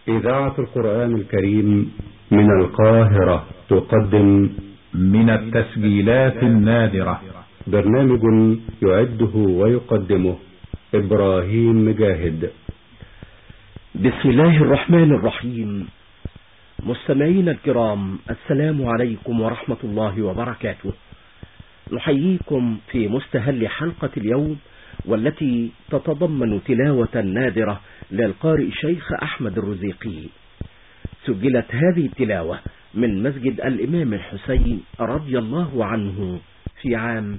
إذاعة القرآن الكريم من القاهرة تقدم من التسجيلات النادرة برنامج يعده ويقدمه إبراهيم مجاهد. بسم الله الرحمن الرحيم. مستمعينا الكرام، السلام عليكم ورحمة الله وبركاته. نحييكم في مستهل حلقة اليوم، والتي تتضمن تلاوة نادرة للقارئ الشيخ أحمد الرزيقي. سجلت هذه التلاوة من مسجد الإمام الحسين رضي الله عنه في عام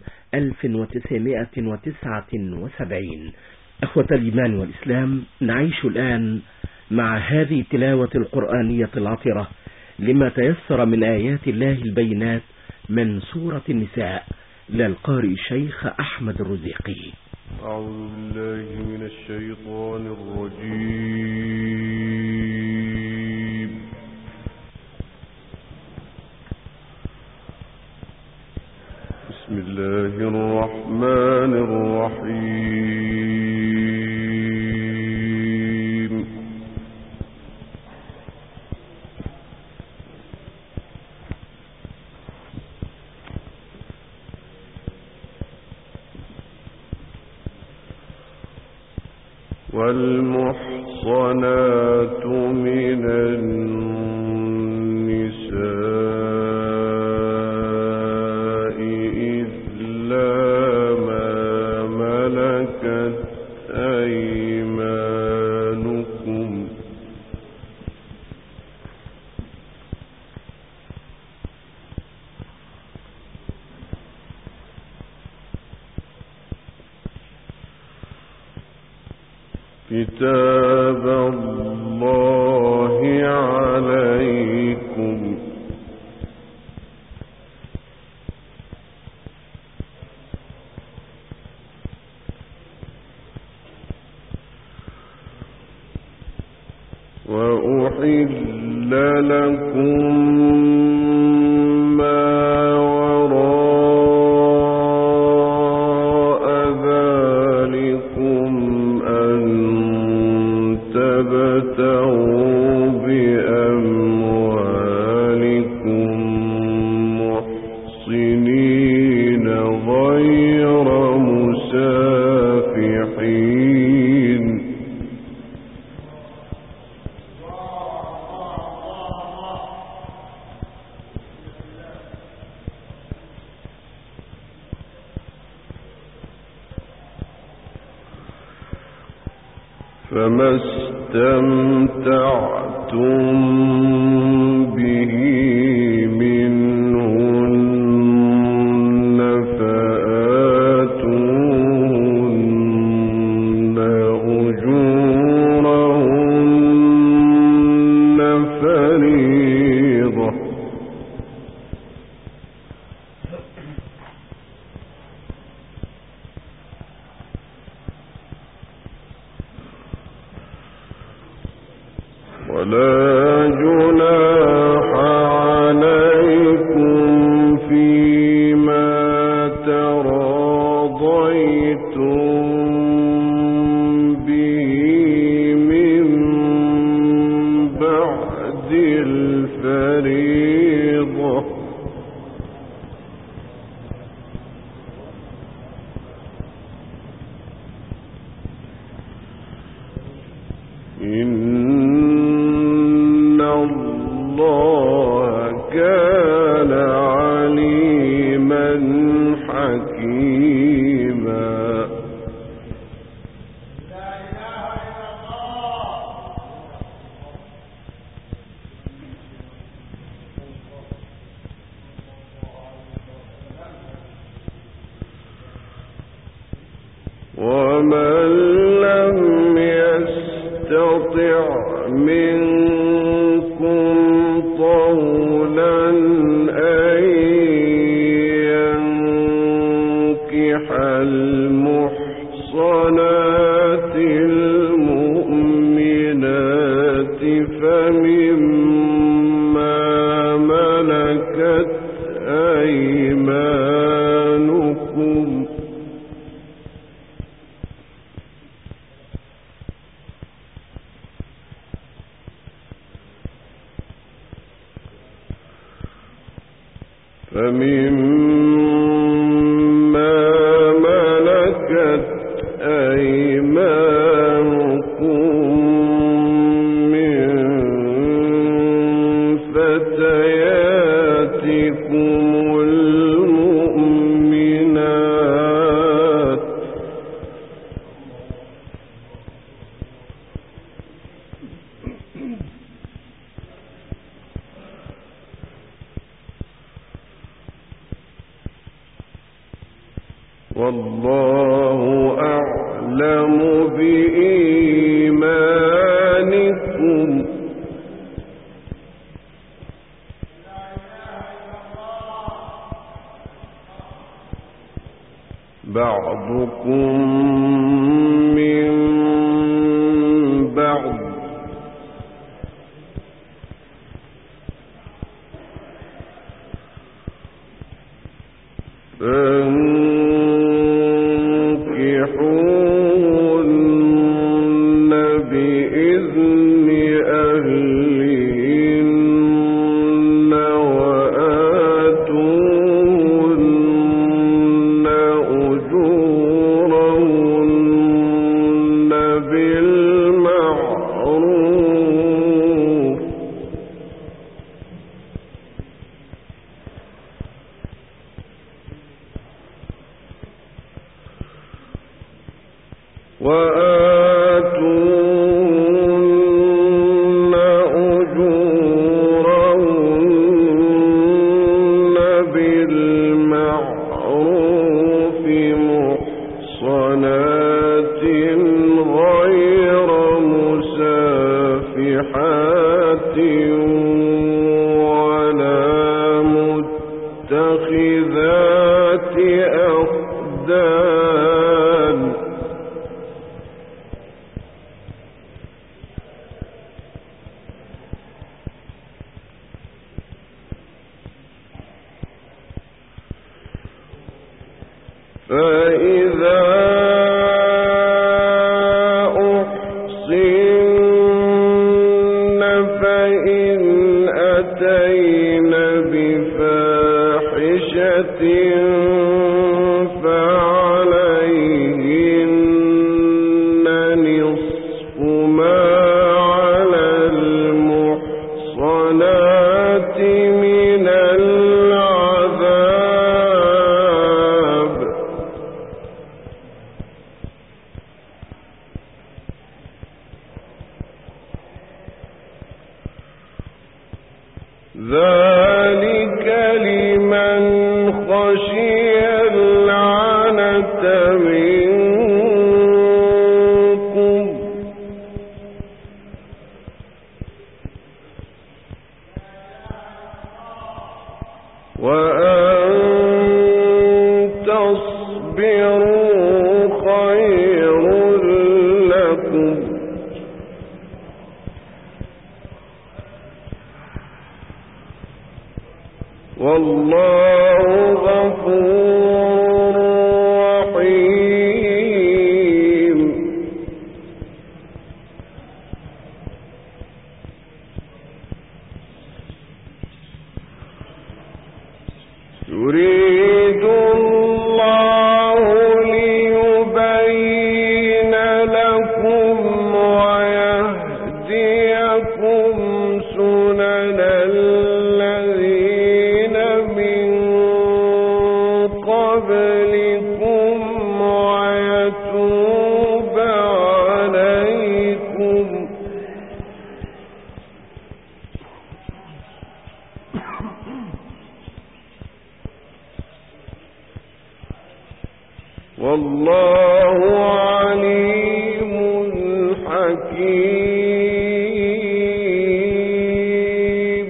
1979. أخوة الإيمان والإسلام، نعيش الآن مع هذه التلاوة القرآنية العطرة لما تيسر من آيات الله البينات من سورة النساء للقارئ الشيخ أحمد الرزيقي. أعوذ بالله من الشيطان الرجيم. بسم الله الرحمن الرحيم. والمحصنات من النساء إلا ما ملكت أيمانكم كتاب الله عليكم. وأحل لكم ما وراء ذلكم أن تبتغوا بأموالكم محصنين غير مسافحين. فما استمتعتم به منهن فآتوهن أجورهن فريضة. ولا جناح عليكم فيما تراضيتم به من بعد الفريضة. إن الله كان عليما حكيما. ومن لم يستطع منكم طولا أن ينكح المحصنات المؤمنات فمما ملكت أيمانكم فمما ملكت أيمانكم من فتياتكم المؤمنات والله أعلم بإيمانكم بعضكم من بعض فانكحوهن بإذن أهلهن وآتوهن أجورهن بالمعروف وآتوهن أجورهن بالمعروف محصنات غير مسافحات ولا متخذات أخدان فإذا أحصن فإن أتين بفاحشة فعليهن نصف ما على المحصنات من العذاب ذلك لمن خشي العنة منكم وأن تصبروا خير لكم والله غفور رحيم يريد الله ليبين لكم ويهديكم سنن الذين من قبلكم ويتوب عليكم والله عليم حكيم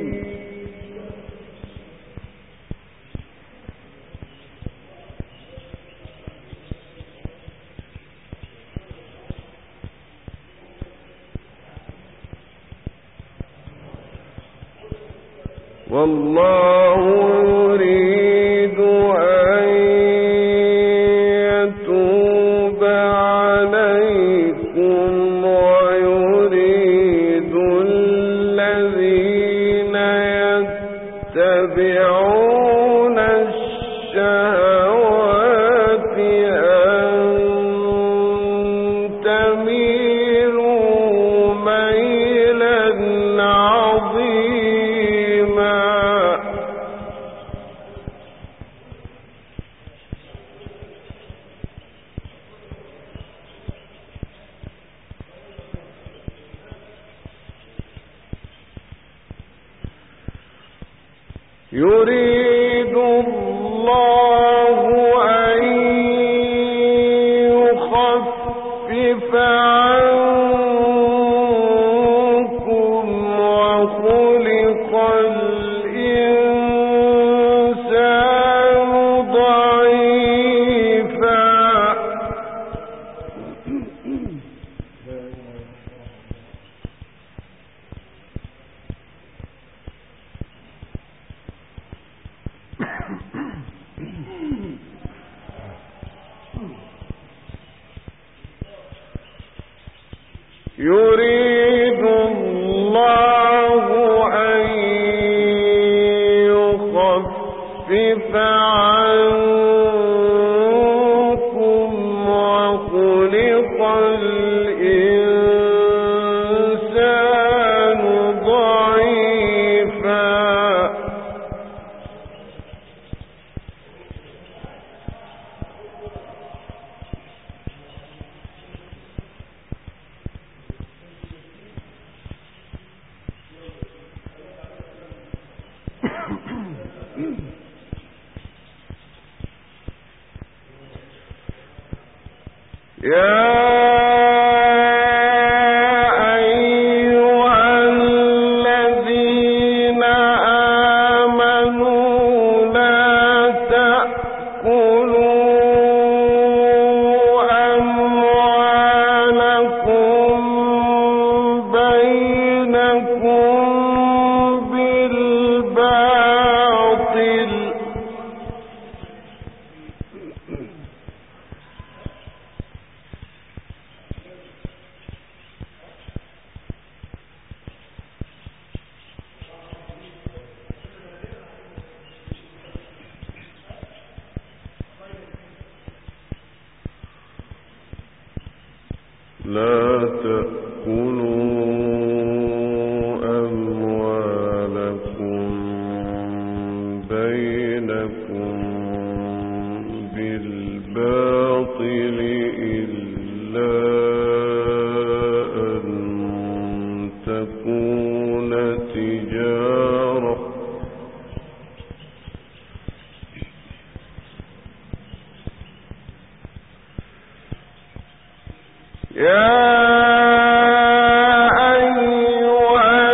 والله يريد أن يتوب عليكم ويريد الذين يتبعون يريد الله أن يخفف عنكم وخلق الإنسان ضعيفا. يريد الله أن يخفف عنكم وخلق الإنسان ضعيفا. يا أيها الذين آمنوا لا تأكلوا أموالكم بينكم بالباطل لا تأكلوا أموالكم بينكم بالباطل إلا أن تكون تجارة يا أيها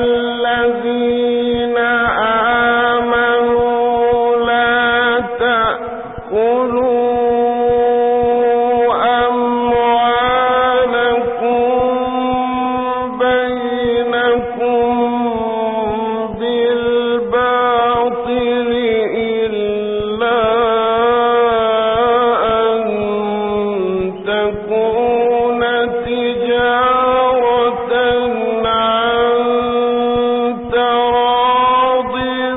الذين آمنوا لا تأكلوا أموالكم بينكم بالباطل إلا أن تكون تجارة عن تراض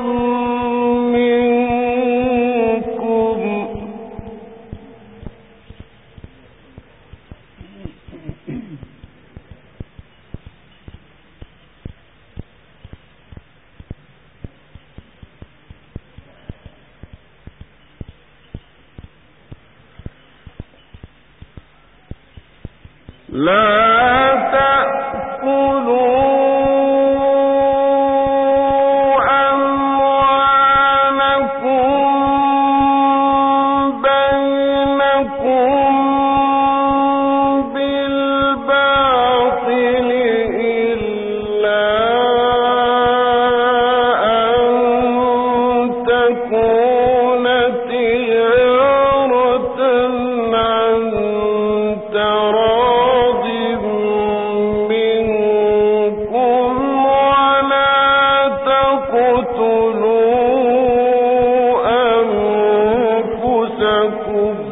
منكم. لا تأكلوا أموالكم بينكم بالباطل إلا أن تكون تجارة عن تراض منكم ولا تقتلوا أنفسكم.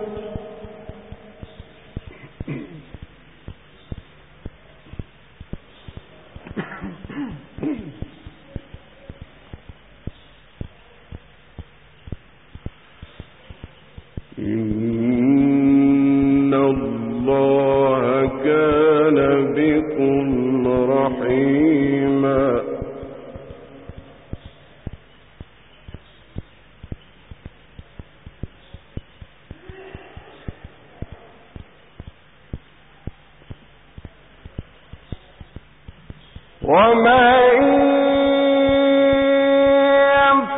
إن الله كان بكم رحيما. ومن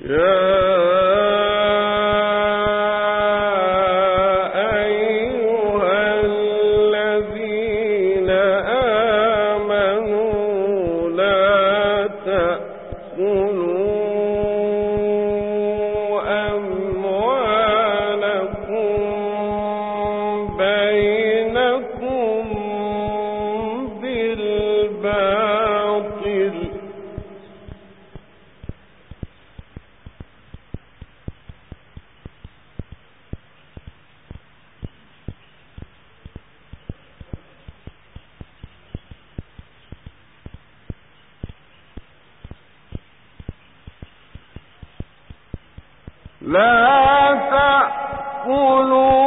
لا تأكلوا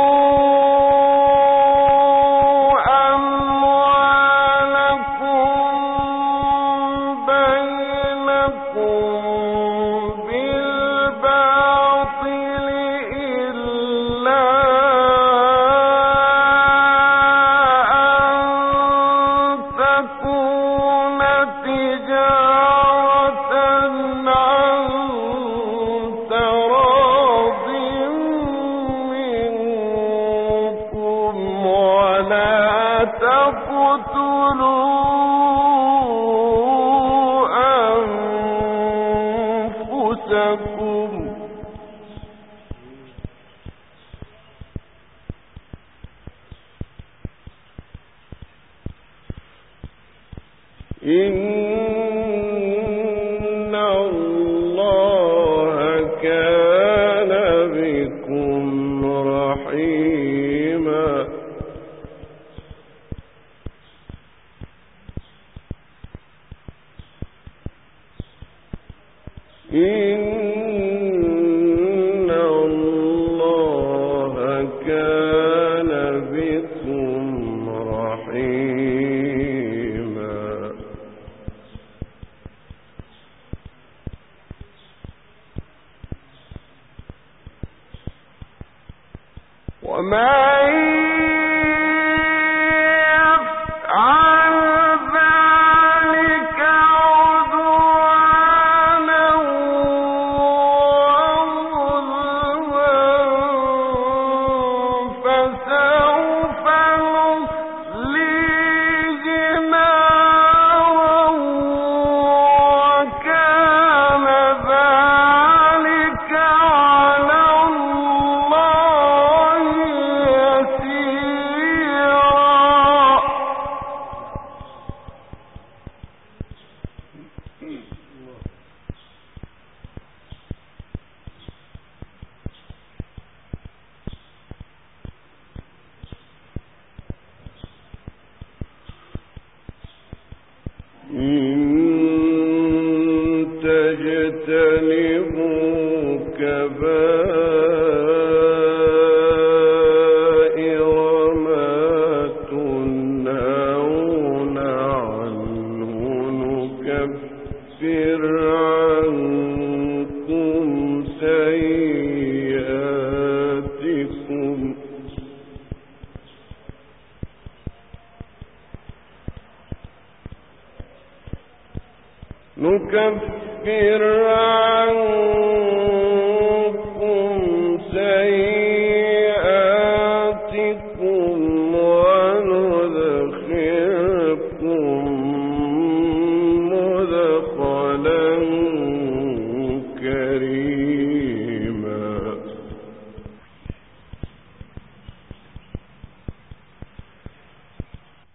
إن الله كان بكم رحيما. إن الله كان بكم رحيما. وما تجتنبوا كبائر